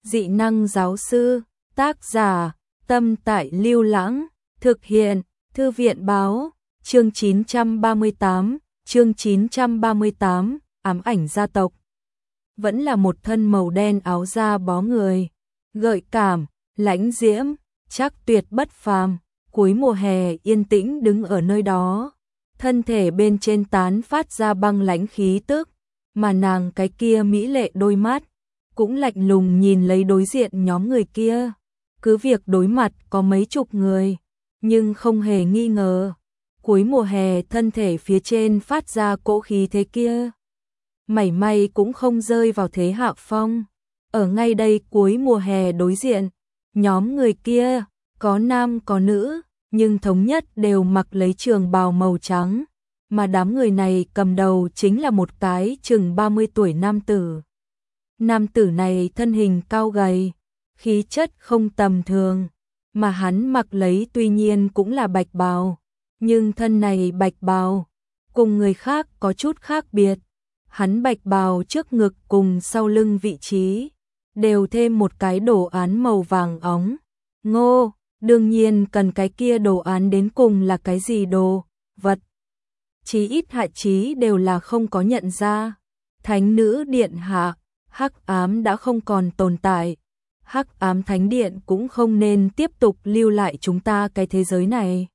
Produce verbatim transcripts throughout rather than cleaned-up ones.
Dị năng giáo sư, tác giả, Tâm Tại Lưu Lãng, thực hiện, Thư viện báo, chương chín trăm ba mươi tám, chương chín trăm ba mươi tám, ám ảnh gia tộc. Vẫn là một thân màu đen áo da bó người, gợi cảm, lãnh diễm, chắc tuyệt bất phàm, cuối mùa hè yên tĩnh đứng ở nơi đó, thân thể bên trên tán phát ra băng lãnh khí tức, mà nàng cái kia mỹ lệ đôi mắt cũng lạnh lùng nhìn lấy đối diện nhóm người kia. Cứ việc đối mặt có mấy chục người, nhưng không hề nghi ngờ, cuối mùa hè thân thể phía trên phát ra cỗ khí thế kia, mảy may cũng không rơi vào thế hạ phong. Ở ngay đây cuối mùa hè đối diện, nhóm người kia, có nam có nữ, nhưng thống nhất đều mặc lấy trường bào màu trắng, mà đám người này cầm đầu chính là một cái chừng ba mươi tuổi nam tử. Nam tử này thân hình cao gầy, khí chất không tầm thường, mà hắn mặc lấy tuy nhiên cũng là bạch bào, nhưng thân này bạch bào cùng người khác có chút khác biệt. Hắn bạch bào trước ngực cùng sau lưng vị trí đều thêm một cái đồ án màu vàng óng. Ngô, đương nhiên cần cái kia đồ án đến cùng là cái gì đồ vật, chí ít hạ chí đều là không có nhận ra. Thánh nữ điện hạ, hắc ám đã không còn tồn tại, hắc ám thánh điện cũng không nên tiếp tục lưu lại chúng ta cái thế giới này.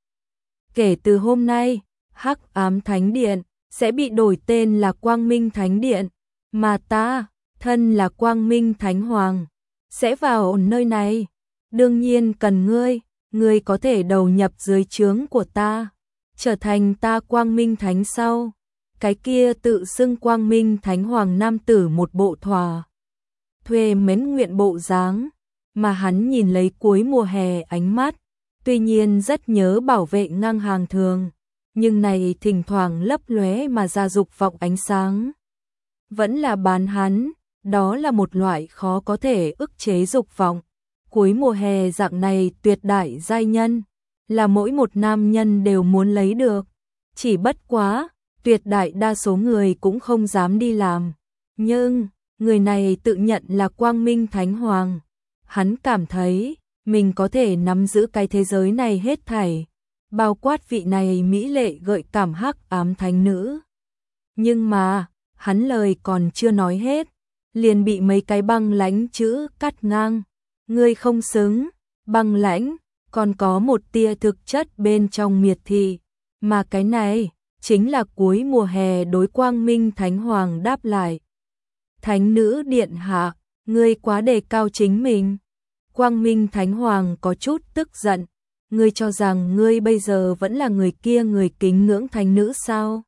Kể từ hôm nay, hắc ám thánh điện sẽ bị đổi tên là Quang Minh Thánh Điện, mà ta, thân là Quang Minh Thánh Hoàng, sẽ vào nơi này. Đương nhiên cần ngươi, ngươi có thể đầu nhập dưới trướng của ta, trở thành ta Quang Minh Thánh sau. Cái kia tự xưng Quang Minh Thánh Hoàng nam tử một bộ thỏa thuê mến nguyện bộ dáng, mà hắn nhìn lấy cuối mùa hè ánh mắt, tuy nhiên rất nhớ bảo vệ ngang hàng thường, nhưng này thỉnh thoảng lấp lóe mà ra dục vọng ánh sáng. Vẫn là bán hắn, đó là một loại khó có thể ức chế dục vọng. Cuối mùa hè dạng này tuyệt đại giai nhân, là mỗi một nam nhân đều muốn lấy được, chỉ bất quá, tuyệt đại đa số người cũng không dám đi làm. Nhưng, người này tự nhận là Quang Minh Thánh Hoàng, hắn cảm thấy, mình có thể nắm giữ cái thế giới này hết thảy, bao quát vị này mỹ lệ gợi cảm hắc ám thánh nữ. Nhưng mà, hắn lời còn chưa nói hết, liền bị mấy cái băng lãnh chữ cắt ngang. Ngươi không xứng, băng lãnh, còn có một tia thực chất bên trong miệt thị, mà cái này chính là cuối mùa hè đối Quang Minh Thánh Hoàng đáp lại. Thánh nữ điện hạ, ngươi quá đề cao chính mình. Quang Minh Thánh Hoàng có chút tức giận, ngươi cho rằng ngươi bây giờ vẫn là người kia người kính ngưỡng thánh nữ sao?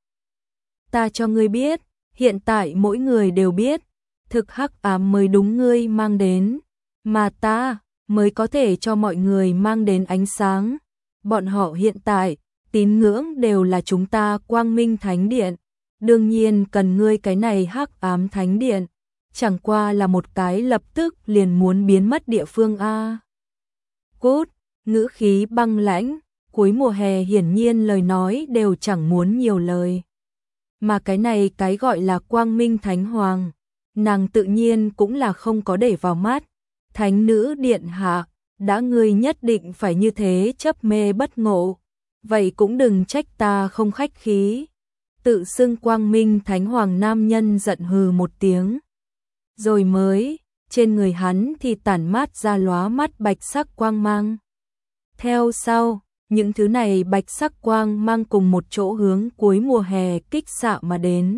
Ta cho ngươi biết, hiện tại mỗi người đều biết, thực hắc ám mới đúng ngươi mang đến, mà ta mới có thể cho mọi người mang đến ánh sáng. Bọn họ hiện tại tín ngưỡng đều là chúng ta Quang Minh Thánh Điện, đương nhiên cần ngươi cái này hắc ám thánh điện, chẳng qua là một cái lập tức liền muốn biến mất địa phương a. Cút, ngữ khí băng lãnh, cuối mùa hè hiển nhiên lời nói đều chẳng muốn nhiều lời. Mà cái này cái gọi là Quang Minh Thánh Hoàng, nàng tự nhiên cũng là không có để vào mắt. Thánh nữ điện hạ, đã ngươi nhất định phải như thế chấp mê bất ngộ, vậy cũng đừng trách ta không khách khí. Tự xưng Quang Minh Thánh Hoàng nam nhân giận hừ một tiếng, rồi mới, trên người hắn thì tản mát ra lóa mắt bạch sắc quang mang. Theo sau, những thứ này bạch sắc quang mang cùng một chỗ hướng cuối mùa hè kích xạ mà đến.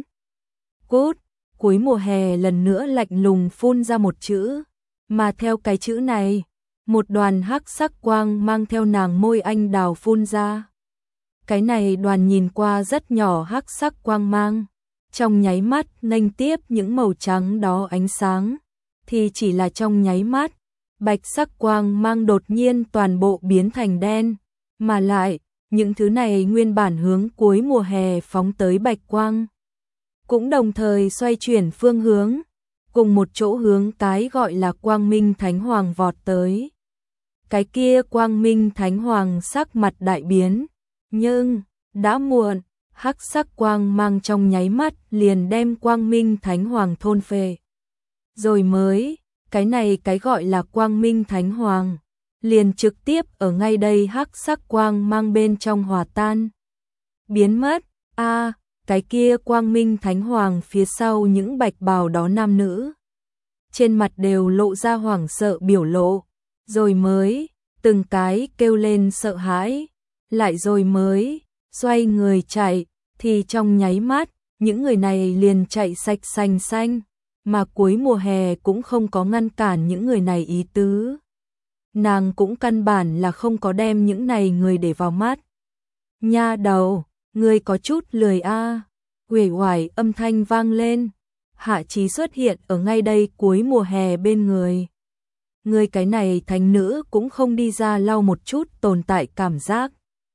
Cút, cuối mùa hè lần nữa lạnh lùng phun ra một chữ, mà theo cái chữ này, một đoàn hắc sắc quang mang theo nàng môi anh đào phun ra. Cái này đoàn nhìn qua rất nhỏ hắc sắc quang mang, trong nháy mắt nghênh tiếp những màu trắng đó ánh sáng, thì chỉ là trong nháy mắt, bạch sắc quang mang đột nhiên toàn bộ biến thành đen, mà lại, những thứ này nguyên bản hướng cuối mùa hè phóng tới bạch quang, cũng đồng thời xoay chuyển phương hướng, cùng một chỗ hướng cái gọi là Quang Minh Thánh Hoàng vọt tới. Cái kia Quang Minh Thánh Hoàng sắc mặt đại biến, nhưng đã muộn, hắc sắc quang mang trong nháy mắt liền đem Quang Minh Thánh Hoàng thôn phệ. Rồi mới, cái này cái gọi là Quang Minh Thánh Hoàng, liền trực tiếp ở ngay đây hắc sắc quang mang bên trong hòa tan, biến mất. A, à, cái kia Quang Minh Thánh Hoàng phía sau những bạch bào đó nam nữ, trên mặt đều lộ ra hoảng sợ biểu lộ, rồi mới từng cái kêu lên sợ hãi, lại rồi mới xoay người chạy, thì trong nháy mắt, những người này liền chạy sạch xanh xanh, mà cuối mùa hè cũng không có ngăn cản những người này ý tứ. Nàng cũng căn bản là không có đem những này người để vào mắt. Nha đầu, ngươi có chút lười a. Uể oải âm thanh vang lên. Hạ Chí xuất hiện ở ngay đây cuối mùa hè bên người. Ngươi cái này thánh nữ cũng không đi ra lau một chút tồn tại cảm giác.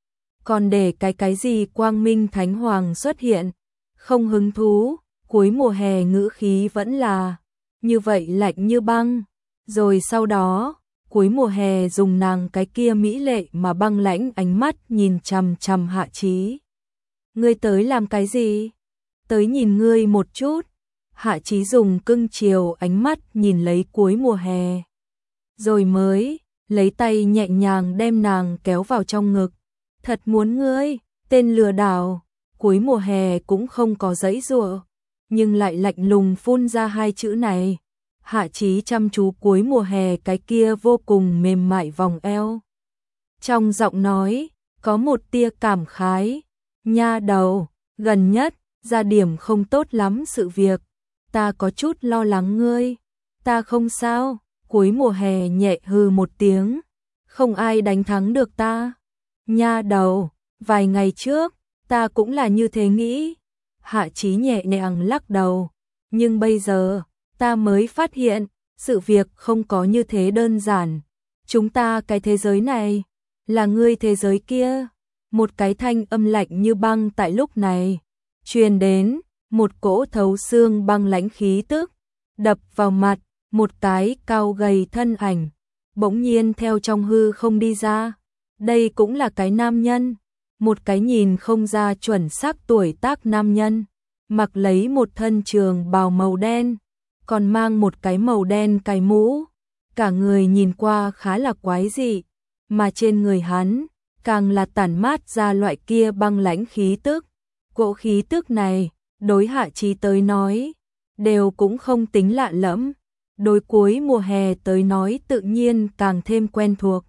Còn để cái cái gì Quang Minh Thánh Hoàng xuất hiện, không hứng thú, cuối mùa hè ngữ khí vẫn là như vậy lạnh như băng. Rồi sau đó, cuối mùa hè dùng nàng cái kia mỹ lệ mà băng lãnh ánh mắt nhìn chằm chằm Hạ Chí. Ngươi tới làm cái gì? Tới nhìn ngươi một chút. Hạ Chí dùng cưng chiều ánh mắt nhìn lấy cuối mùa hè. Rồi mới lấy tay nhẹ nhàng đem nàng kéo vào trong ngực. Thật muốn ngươi, tên lừa đảo. Cuối mùa hè cũng không có giãy giụa, nhưng lại lạnh lùng phun ra hai chữ này. Hạ Chí chăm chú cuối mùa hè cái kia vô cùng mềm mại vòng eo. Trong giọng nói, có một tia cảm khái. Nha đầu, gần nhất, ra điểm không tốt lắm sự việc. Ta có chút lo lắng ngươi. Ta không sao, cuối mùa hè nhẹ hừ một tiếng. Không ai đánh thắng được ta. Nha đầu, vài ngày trước, ta cũng là như thế nghĩ. Hạ Chí nhẹ nhàng lắc đầu. Nhưng bây giờ, ta mới phát hiện, sự việc không có như thế đơn giản. Chúng ta cái thế giới này, là ngươi thế giới kia. Một cái thanh âm lạnh như băng tại lúc này truyền đến, một cỗ thấu xương băng lãnh khí tức đập vào mặt, một cái cao gầy thân ảnh bỗng nhiên theo trong hư không đi ra. Đây cũng là cái nam nhân, một cái nhìn không ra chuẩn xác tuổi tác nam nhân, mặc lấy một thân trường bào màu đen, còn mang một cái màu đen cái mũ, cả người nhìn qua khá là quái dị, mà trên người hắn càng là tản mát ra loại kia băng lãnh khí tức. Cỗ khí tức này, đối Hạ Chí tới nói, đều cũng không tính lạ lẫm, đối cuối mùa hè tới nói tự nhiên càng thêm quen thuộc.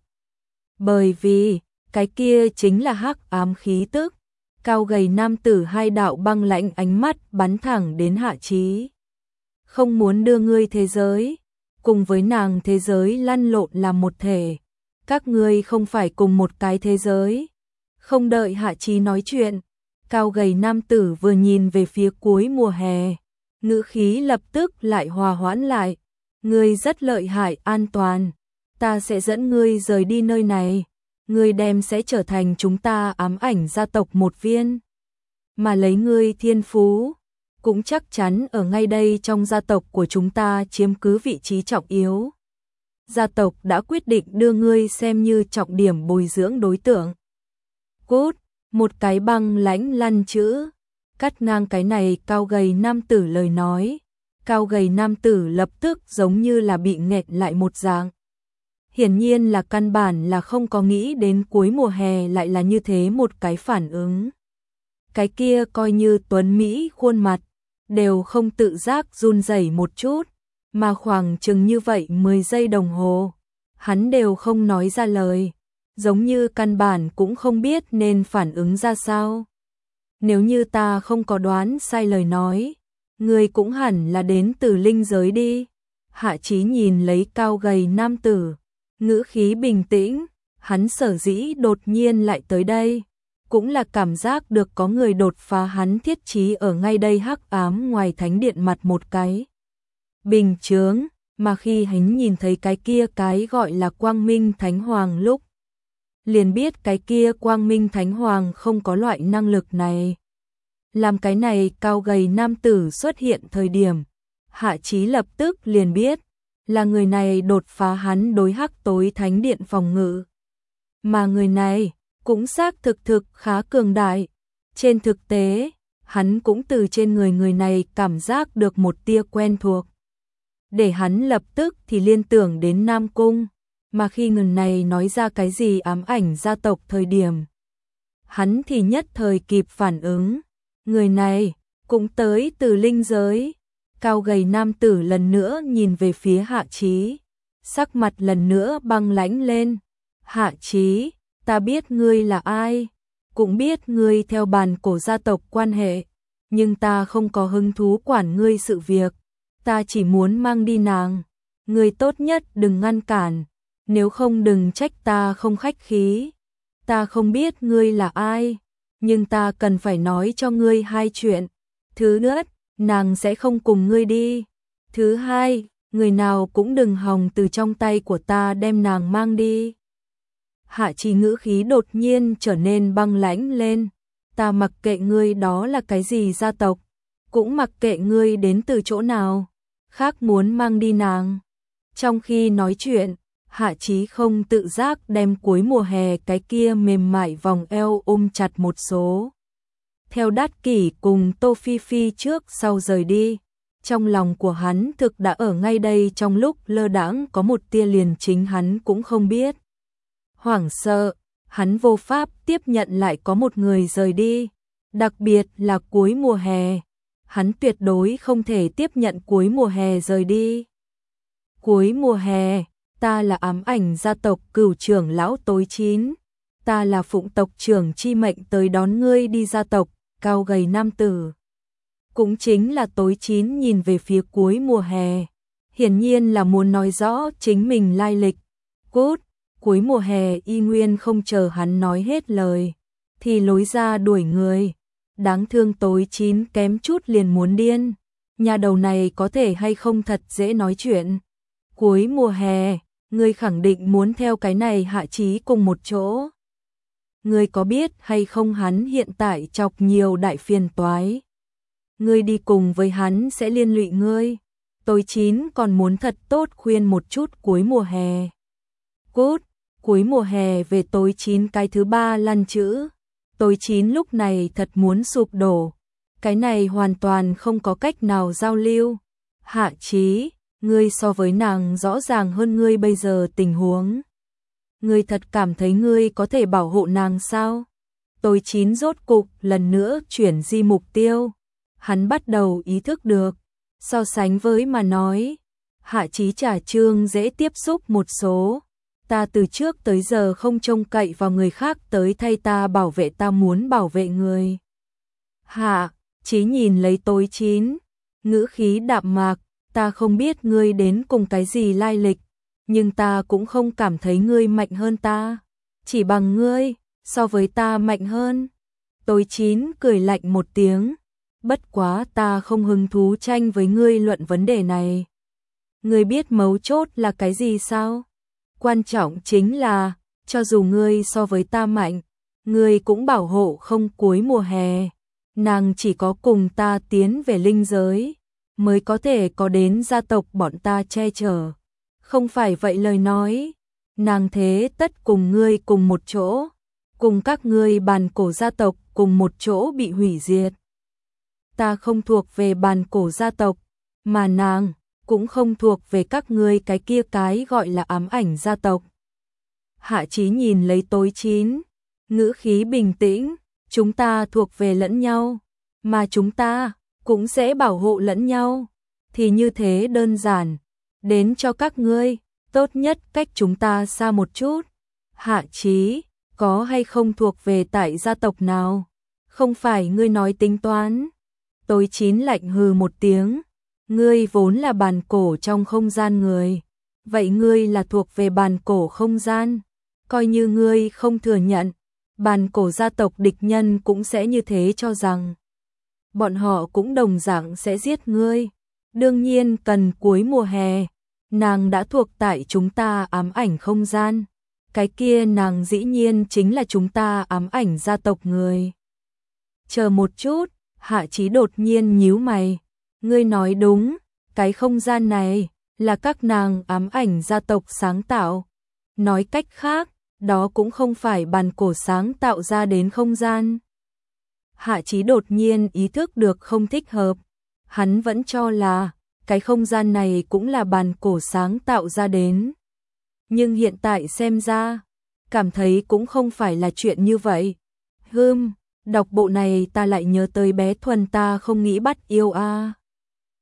Bởi vì, cái kia chính là hắc ám khí tức, cao gầy nam tử hai đạo băng lãnh ánh mắt bắn thẳng đến Hạ Chí. Không muốn đưa ngươi thế giới, cùng với nàng thế giới lăn lộn làm một thể. Các ngươi không phải cùng một cái thế giới. Không đợi Hạ Chí nói chuyện, cao gầy nam tử vừa nhìn về phía cuối mùa hè, ngữ khí lập tức lại hòa hoãn lại. Ngươi rất lợi hại, an toàn. Ta sẽ dẫn ngươi rời đi nơi này. Ngươi đem sẽ trở thành chúng ta ám ảnh gia tộc một viên. Mà lấy ngươi thiên phú, cũng chắc chắn ở ngay đây trong gia tộc của chúng ta chiếm cứ vị trí trọng yếu. Gia tộc đã quyết định đưa ngươi xem như trọng điểm bồi dưỡng đối tượng. Cút, một cái băng lãnh lăn chữ, cắt ngang cái này cao gầy nam tử lời nói. Cao gầy nam tử lập tức giống như là bị nghẹt lại một dạng. Hiển nhiên là căn bản là không có nghĩ đến cuối mùa hè lại là như thế một cái phản ứng. Cái kia coi như tuấn Mỹ khuôn mặt, đều không tự giác run rẩy một chút, mà khoảng chừng như vậy mười giây đồng hồ, hắn đều không nói ra lời, giống như căn bản cũng không biết nên phản ứng ra sao. Nếu như ta không có đoán sai lời nói, ngươi cũng hẳn là đến từ linh giới đi. Hạ Chí nhìn lấy cao gầy nam tử, ngữ khí bình tĩnh, hắn sở dĩ đột nhiên lại tới đây, cũng là cảm giác được có người đột phá hắn thiết trí ở ngay đây hắc ám ngoài thánh điện mặt một cái bình chướng, mà khi hắn nhìn thấy cái kia cái gọi là Quang Minh Thánh Hoàng lúc, liền biết cái kia Quang Minh Thánh Hoàng không có loại năng lực này. Làm cái này cao gầy nam tử xuất hiện thời điểm, Hạ Chí lập tức liền biết, là người này đột phá hắn đối hắc tối thánh điện phòng ngự. Mà người này, cũng xác thực thực khá cường đại. Trên thực tế, hắn cũng từ trên người người này cảm giác được một tia quen thuộc. để hắn lập tức thì liên tưởng đến Nam Cung, mà khi người này nói ra cái gì ám ảnh gia tộc thời điểm, hắn thì nhất thời kịp phản ứng, người này cũng tới từ linh giới. Cao gầy nam tử lần nữa nhìn về phía Hạ Chí, sắc mặt lần nữa băng lãnh lên. Hạ Chí, ta biết ngươi là ai, cũng biết ngươi theo bàn cổ gia tộc quan hệ, nhưng ta không có hứng thú quản ngươi sự việc, ta chỉ muốn mang đi nàng, ngươi tốt nhất đừng ngăn cản, nếu không đừng trách ta không khách khí. Ta không biết ngươi là ai, nhưng ta cần phải nói cho ngươi hai chuyện. Thứ nhất, nàng sẽ không cùng ngươi đi. Thứ hai, người nào cũng đừng hòng từ trong tay của ta đem nàng mang đi. Hạ Chí ngữ khí đột nhiên trở nên băng lãnh lên. Ta mặc kệ ngươi đó là cái gì gia tộc, cũng mặc kệ ngươi đến từ chỗ nào, khác muốn mang đi nàng. Trong khi nói chuyện, Hạ Chí không tự giác đem cuối mùa hè cái kia mềm mại vòng eo ôm chặt một số. Theo Đát Kỷ cùng Tô Phi Phi trước sau rời đi, trong lòng của hắn thực đã ở ngay đây trong lúc lơ đãng có một tia liền chính hắn cũng không biết. Hoảng sợ, hắn vô pháp tiếp nhận lại có một người rời đi, đặc biệt là cuối mùa hè. Hắn tuyệt đối không thể tiếp nhận cuối mùa hè rời đi. Cuối mùa hè, ta là ám ảnh gia tộc Cửu trưởng lão Tối Chín, ta là phụng tộc trưởng chi mệnh tới đón ngươi đi gia tộc. Cao gầy nam tử, cũng chính là Tối Chín nhìn về phía cuối mùa hè, hiển nhiên là muốn nói rõ chính mình lai lịch. Cút, cuối mùa hè y nguyên không chờ hắn nói hết lời, thì lối ra đuổi người. Đáng thương Tối Chín kém chút liền muốn điên, nhà đầu này có thể hay không thật dễ nói chuyện. Cuối mùa hè, ngươi khẳng định muốn theo cái này Hạ Chí cùng một chỗ. Ngươi có biết hay không hắn hiện tại chọc nhiều đại phiền toái. Ngươi đi cùng với hắn sẽ liên lụy ngươi. Tối Chín còn muốn thật tốt khuyên một chút cuối mùa hè. Cút, cuối mùa hè về Tối Chín cái thứ ba lăn chữ. Tối Chín lúc này thật muốn sụp đổ. Cái này hoàn toàn không có cách nào giao lưu. Hạ Chí, ngươi so với nàng rõ ràng hơn ngươi bây giờ tình huống. Ngươi thật cảm thấy ngươi có thể bảo hộ nàng sao? Tối Chín rốt cục lần nữa chuyển di mục tiêu. Hắn bắt đầu ý thức được. So sánh với mà nói, Hạ Chí trả trương dễ tiếp xúc một số. Ta từ trước tới giờ không trông cậy vào người khác tới thay ta bảo vệ, ta muốn bảo vệ người. Hạ Chí nhìn lấy Tối Chín, ngữ khí đạm mạc, ta không biết ngươi đến cùng cái gì lai lịch, nhưng ta cũng không cảm thấy ngươi mạnh hơn ta, chỉ bằng ngươi, so với ta mạnh hơn. Tối Chín cười lạnh một tiếng, bất quá ta không hứng thú tranh với ngươi luận vấn đề này. Ngươi biết mấu chốt là cái gì sao? Quan trọng chính là, cho dù ngươi so với ta mạnh, ngươi cũng bảo hộ không cuối mùa hè. Nàng chỉ có cùng ta tiến về linh giới, mới có thể có đến gia tộc bọn ta che chở. Không phải vậy lời nói, nàng thế tất cùng ngươi cùng một chỗ, cùng các ngươi bàn cổ gia tộc cùng một chỗ bị hủy diệt. Ta không thuộc về bàn cổ gia tộc, mà nàng cũng không thuộc về các ngươi cái kia cái gọi là ám ảnh gia tộc. Hạ Chí nhìn lấy Tối Chín, ngữ khí bình tĩnh, chúng ta thuộc về lẫn nhau, mà chúng ta cũng sẽ bảo hộ lẫn nhau, thì như thế đơn giản. Đến cho các ngươi, tốt nhất cách chúng ta xa một chút. Hạ Chí, có hay không thuộc về tại gia tộc nào? Không phải ngươi nói tính toán. Tối Chín lạnh hừ một tiếng, ngươi vốn là bàn cổ trong không gian người, vậy ngươi là thuộc về bàn cổ không gian, coi như ngươi không thừa nhận, bàn cổ gia tộc địch nhân cũng sẽ như thế cho rằng bọn họ cũng đồng dạng sẽ giết ngươi. Đương nhiên cần cuối mùa hè, nàng đã thuộc tại chúng ta ám ảnh không gian, cái kia nàng dĩ nhiên chính là chúng ta ám ảnh gia tộc người. Chờ một chút, Hạ Chí đột nhiên nhíu mày, ngươi nói đúng, cái không gian này là các nàng ám ảnh gia tộc sáng tạo. Nói cách khác, đó cũng không phải bàn cổ sáng tạo ra đến không gian. Hạ Chí đột nhiên ý thức được không thích hợp, hắn vẫn cho là cái không gian này cũng là bàn cổ sáng tạo ra đến. Nhưng hiện tại xem ra, cảm thấy cũng không phải là chuyện như vậy. Hừm, đọc bộ này ta lại nhớ tới bé Thuần ta không nghĩ bắt yêu a. À.